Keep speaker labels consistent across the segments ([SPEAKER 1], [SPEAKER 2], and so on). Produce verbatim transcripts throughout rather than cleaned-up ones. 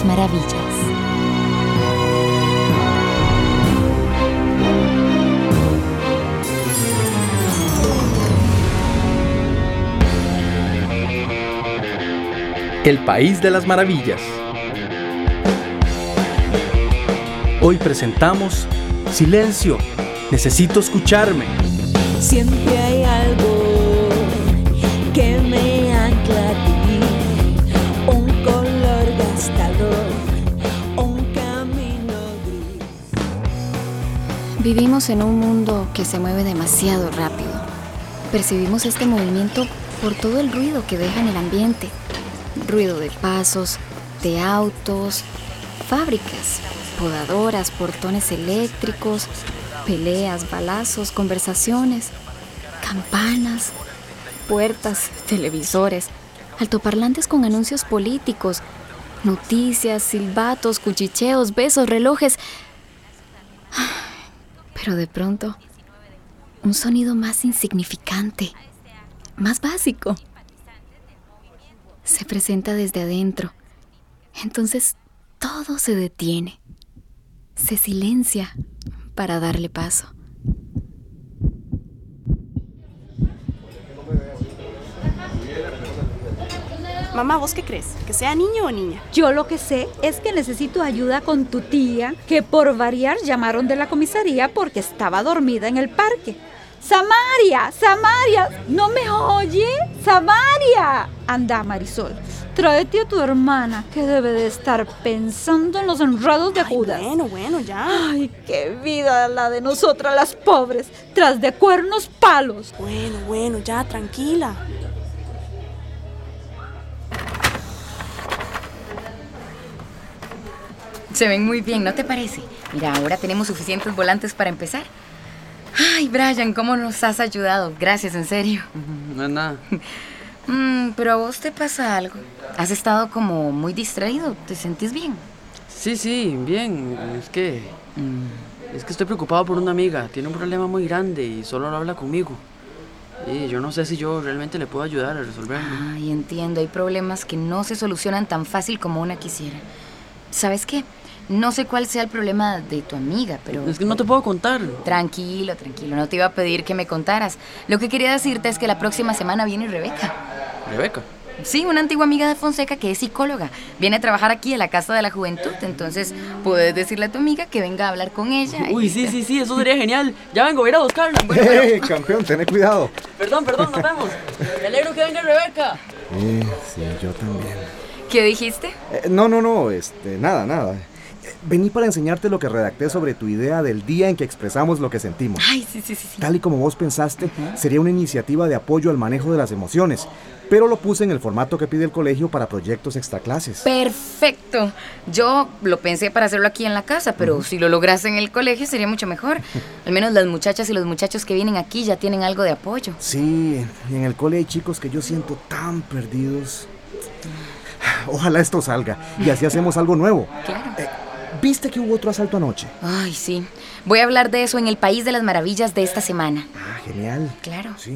[SPEAKER 1] las Maravillas.
[SPEAKER 2] El País de las Maravillas. Hoy presentamos Silencio, necesito escucharme.
[SPEAKER 3] Siempre hay algo que me ancla a ti, un color gastador, un camino gris.
[SPEAKER 1] Vivimos en un mundo que se mueve demasiado rápido. Percibimos este movimiento por todo el ruido que deja en el ambiente. Ruido de pasos, de autos, fábricas, podadoras, portones eléctricos, peleas, balazos, conversaciones, campanas, puertas, televisores, altoparlantes con anuncios políticos, noticias, silbatos, cuchicheos, besos, relojes. Pero de pronto, un sonido más insignificante, más básico, se presenta desde adentro. Entonces todo se detiene, se silencia para darle paso.
[SPEAKER 4] Mamá, ¿vos qué crees? ¿Que sea niño o niña?
[SPEAKER 5] Yo lo que sé es que necesito ayuda con tu tía, que por variar llamaron de la comisaría porque estaba dormida en el parque. ¡Samaria! ¡Samaria! ¿No me oye? ¡Samaria! Anda, Marisol, tráete a tu hermana, que debe de estar pensando en los enredos de
[SPEAKER 4] Ay,
[SPEAKER 5] Judas.
[SPEAKER 4] bueno, bueno, ya.
[SPEAKER 5] Ay, qué vida la de nosotras las pobres, tras de cuernos palos.
[SPEAKER 4] Bueno, bueno, ya, tranquila.
[SPEAKER 6] Se ven muy bien, ¿no te parece? Mira, ahora tenemos suficientes volantes para empezar. Ay, Brian, ¿cómo nos has ayudado? Gracias, en serio.
[SPEAKER 2] No es nada.
[SPEAKER 6] Mm, pero a vos te pasa algo. Has estado como muy distraído. ¿Te sentís bien?
[SPEAKER 2] Sí, sí, bien. Es que... Mm. Es que estoy preocupado por una amiga. Tiene un problema muy grande y solo lo habla conmigo. Y yo no sé si yo realmente le puedo ayudar a resolverlo.
[SPEAKER 6] Ay, entiendo. Hay problemas que no se solucionan tan fácil como una quisiera. ¿Sabes qué? No sé cuál sea el problema de tu amiga, pero...
[SPEAKER 2] Es que no te puedo contar.
[SPEAKER 6] Tranquilo, tranquilo. No te iba a pedir que me contaras. Lo que quería decirte es que la próxima semana viene Rebeca.
[SPEAKER 2] ¿Rebeca?
[SPEAKER 6] Sí, una antigua amiga de Fonseca que es psicóloga. Viene a trabajar aquí en la Casa de la Juventud. Entonces, puedes decirle a tu amiga que venga a hablar con ella.
[SPEAKER 2] Uy, sí, sí, sí, eso sería genial. Ya vengo, voy a ir a buscarla. Bueno,
[SPEAKER 7] ¡Eh,
[SPEAKER 2] bueno.
[SPEAKER 7] campeón, ten cuidado!
[SPEAKER 2] Perdón, perdón, nos vemos. Me alegro que venga Rebeca.
[SPEAKER 7] Eh, sí, yo también.
[SPEAKER 6] ¿Qué dijiste?
[SPEAKER 7] Eh, no, no, no, este, nada, nada. Eh, vení para enseñarte lo que redacté sobre tu idea del día en que expresamos lo que sentimos.
[SPEAKER 6] Ay, sí, sí, sí. sí.
[SPEAKER 7] Tal y como vos pensaste, uh-huh. sería una iniciativa de apoyo al manejo de las emociones, pero lo puse en el formato que pide el colegio para proyectos extraclases.
[SPEAKER 6] ¡Perfecto! Yo lo pensé para hacerlo aquí en la casa, pero uh-huh. si lo logras en el colegio sería mucho mejor. Al menos las muchachas y los muchachos que vienen aquí ya tienen algo de apoyo.
[SPEAKER 7] Sí, en el cole hay chicos que yo siento tan perdidos. Ojalá esto salga y así hacemos algo nuevo.
[SPEAKER 6] Claro.
[SPEAKER 7] Eh, ¿Viste que hubo otro asalto anoche?
[SPEAKER 6] Ay, sí. Voy a hablar de eso en el País de las Maravillas de esta semana.
[SPEAKER 7] Ah, genial.
[SPEAKER 6] Claro.
[SPEAKER 7] Sí.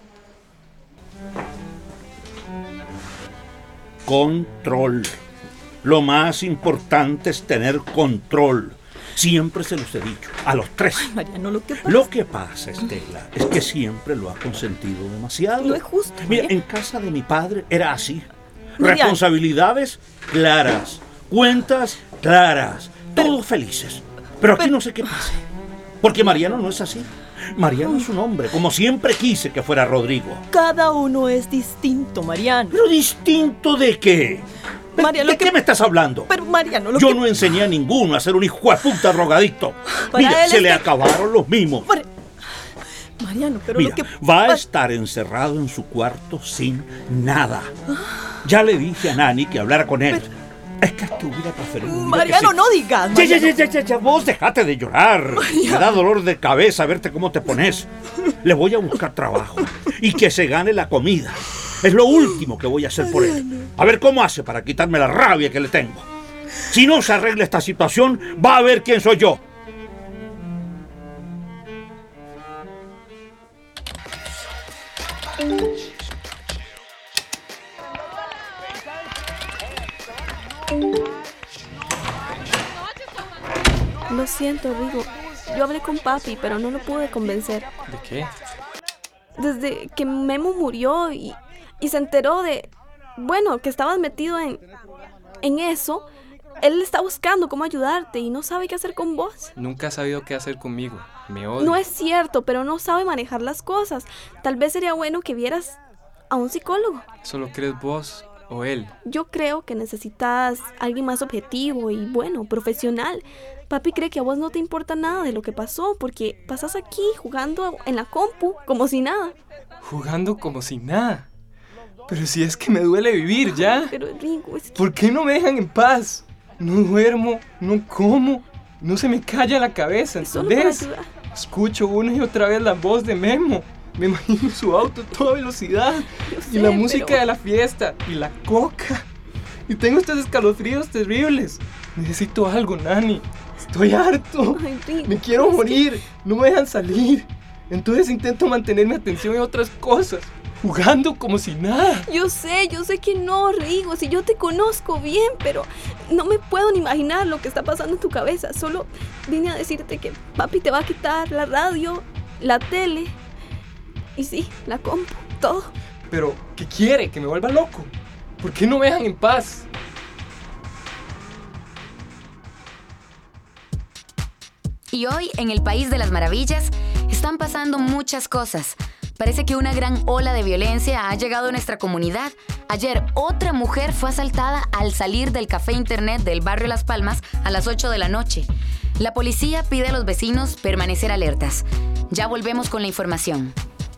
[SPEAKER 8] Control. Lo más importante es tener control. Siempre se los he dicho, a los tres.
[SPEAKER 4] Ay, Mariano, lo que pasa...
[SPEAKER 8] Lo que pasa, Estela, es que siempre lo ha consentido demasiado.
[SPEAKER 4] No es justo,
[SPEAKER 8] Mira,
[SPEAKER 4] Mariano.
[SPEAKER 8] en casa de mi padre era así.
[SPEAKER 4] Mariano.
[SPEAKER 8] Responsabilidades claras, cuentas claras,
[SPEAKER 4] Pero-
[SPEAKER 8] todos felices. Pero aquí
[SPEAKER 4] pero-
[SPEAKER 8] no sé qué pasa. Porque Mariano no es así. Mariano es un hombre, como siempre quise que fuera Rodrigo.
[SPEAKER 4] Cada uno es distinto, Mariano.
[SPEAKER 8] ¿Pero distinto de qué? ¿De,
[SPEAKER 4] Mariano,
[SPEAKER 8] ¿de
[SPEAKER 4] que-
[SPEAKER 8] qué me estás hablando?
[SPEAKER 4] Pero, Mariano, lo
[SPEAKER 8] Yo
[SPEAKER 4] que...
[SPEAKER 8] no enseñé a ninguno a ser un hijo de puta drogadicto.
[SPEAKER 4] Para
[SPEAKER 8] Mira,
[SPEAKER 4] él
[SPEAKER 8] se
[SPEAKER 4] es
[SPEAKER 8] le
[SPEAKER 4] que-
[SPEAKER 8] acabaron los mimos.
[SPEAKER 4] Mari- Mariano, pero
[SPEAKER 8] Mira,
[SPEAKER 4] lo que...
[SPEAKER 8] va a
[SPEAKER 4] Pa-
[SPEAKER 8] estar encerrado en su cuarto sin nada. Ya le dije a Nani que hablara con él. Es que te hubiera preferido. un día
[SPEAKER 4] Mariano,
[SPEAKER 8] que sí.
[SPEAKER 4] no digas,
[SPEAKER 8] Ya, ya,
[SPEAKER 4] Mariano.
[SPEAKER 8] ya, ya, ya, ya, vos dejate de llorar. Me da dolor de cabeza verte cómo te pones. Le voy a buscar trabajo y que se gane la comida. Es lo último que voy a hacer por él. A ver cómo hace para quitarme la rabia que le tengo. Si no se arregla esta situación, va a ver quién soy yo.
[SPEAKER 9] Lo siento, Rigo. Yo hablé con papi, pero no lo pude convencer.
[SPEAKER 10] ¿De qué?
[SPEAKER 9] Desde que Memo murió y, y se enteró de... Bueno, que estabas metido en... En eso, él está buscando cómo ayudarte y no sabe qué hacer con vos.
[SPEAKER 10] Nunca ha sabido qué hacer conmigo. Me odia.
[SPEAKER 9] No es cierto, pero no sabe manejar las cosas. Tal vez sería bueno que vieras a un psicólogo.
[SPEAKER 10] ¿Solo crees vos o él?
[SPEAKER 9] Yo creo que necesitas alguien más objetivo y, bueno, profesional. Papi cree que a vos no te importa nada de lo que pasó porque pasas aquí jugando en la compu como si nada.
[SPEAKER 10] Jugando como si nada. Pero si es que me duele vivir ya.
[SPEAKER 9] Pero Rigo, es que...
[SPEAKER 10] ¿Por qué no me dejan en paz? No duermo, no como, no se me calla la cabeza, ¿entendés? Escucho una y otra vez la voz de Memo. Me imagino su auto a toda velocidad.
[SPEAKER 9] Yo
[SPEAKER 10] y
[SPEAKER 9] sé,
[SPEAKER 10] la música
[SPEAKER 9] pero...
[SPEAKER 10] de la fiesta. Y la coca. Y tengo estos escalofríos terribles. Necesito algo, Nani. Estoy harto.
[SPEAKER 9] Ay, Rigo,
[SPEAKER 10] me quiero
[SPEAKER 9] es
[SPEAKER 10] morir.
[SPEAKER 9] Que...
[SPEAKER 10] No me dejan salir. Entonces intento mantener mi atención en otras cosas. Jugando como si nada.
[SPEAKER 9] Yo sé, yo sé que no, Rigo. Si yo te conozco bien, pero no me puedo ni imaginar lo que está pasando en tu cabeza. Solo vine a decirte que papi te va a quitar la radio, la tele y sí, la compu, todo.
[SPEAKER 10] Pero, ¿qué quiere? ¿Que me vuelva loco? ¿Por qué no me dejan en paz?
[SPEAKER 6] Y hoy, en el País de las Maravillas, están pasando muchas cosas. Parece que una gran ola de violencia ha llegado a nuestra comunidad. Ayer, otra mujer fue asaltada al salir del café internet del barrio Las Palmas a las ocho de la noche. La policía pide a los vecinos permanecer alertas. Ya volvemos con la información.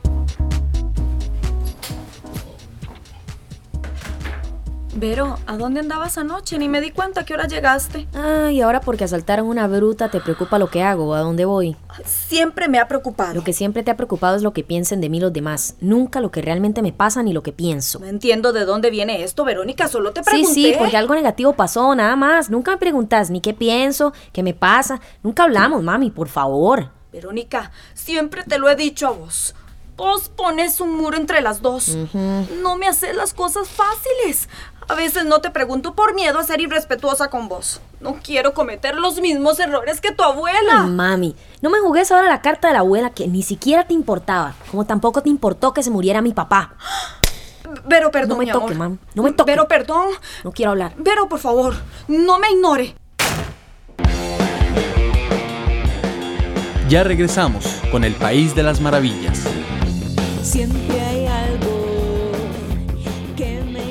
[SPEAKER 11] Vero, ¿a dónde andabas anoche? Ni me di cuenta a qué hora llegaste.
[SPEAKER 12] Ah, y ahora porque asaltaron una bruta te preocupa lo que hago o a dónde voy.
[SPEAKER 11] Siempre me ha preocupado.
[SPEAKER 12] Lo que siempre te ha preocupado es lo que piensen de mí los demás. Nunca lo que realmente me pasa ni lo que pienso.
[SPEAKER 11] No entiendo de dónde viene esto, Verónica, solo te pregunté.
[SPEAKER 12] Sí, sí, porque algo negativo pasó, nada más. Nunca me preguntas ni qué pienso, qué me pasa. Nunca hablamos, mami, por favor.
[SPEAKER 11] Verónica, siempre te lo he dicho a vos. Vos pones un muro entre las dos. Uh-huh. No me haces las cosas fáciles. A veces no te pregunto por miedo a ser irrespetuosa con vos. No quiero cometer los mismos errores que tu abuela.
[SPEAKER 12] Ay, mami, no me jugues ahora la carta de la abuela que ni siquiera te importaba. Como tampoco te importó que se muriera mi papá.
[SPEAKER 11] Vero, perdón,
[SPEAKER 12] No me
[SPEAKER 11] mi
[SPEAKER 12] toque,
[SPEAKER 11] amor.
[SPEAKER 12] mam. No me toque.
[SPEAKER 11] Vero, perdón.
[SPEAKER 12] No quiero hablar.
[SPEAKER 11] Vero, por favor, no me ignore.
[SPEAKER 13] Ya regresamos con el País de las Maravillas.
[SPEAKER 3] Siempre hay algo que me